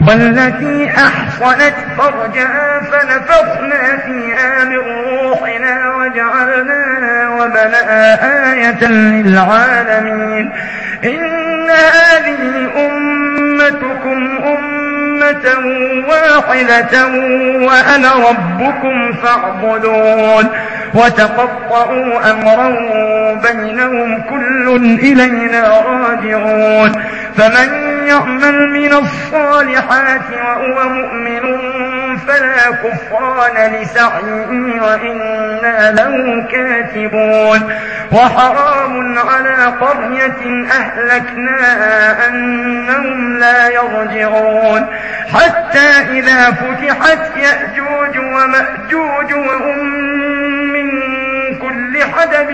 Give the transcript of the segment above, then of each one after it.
والتي أحصنت فرجها فنفخنا فيها من روحنا وجعلناها وبناها آية للعالمين. إن هذه أمتكم أمة واحدة وأنا ربكم فاعبدون. وتقطعوا أمرهم بينهم كل إلينا راجعون. فمن يعمل من الصالحات وهو مؤمن فلا كفران لسعيه وإنا له كاتبون. وحرام على قرية أهلكناها أنهم لا يرجعون حتى إذا فتحت يأجوج ومأجوج وهم من كل حدب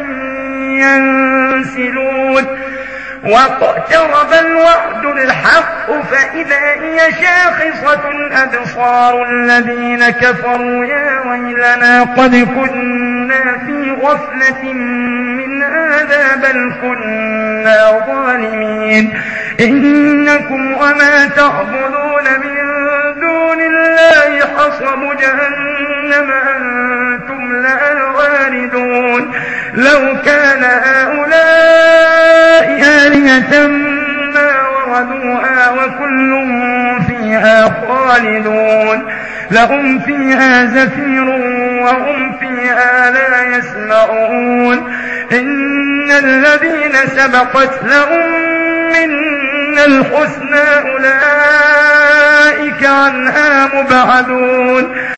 ينسلون. واقترب الوعد الحق فإذا هي شاخصة أبصار الذين كفروا يا ويلنا قد كنا في غفلة من هذا بل كنا ظالمين. إنكم وما تعبدون من دون الله حصب جهنم أنتم لها واردون. لو كان هؤلاء آلهة ما وردوها وكل فيها خالدون. لهم فيها زفير وهم فيها لا يسمعون. إن الذين سبقت لهم منا الحسنى أولئك عنها مبعدون.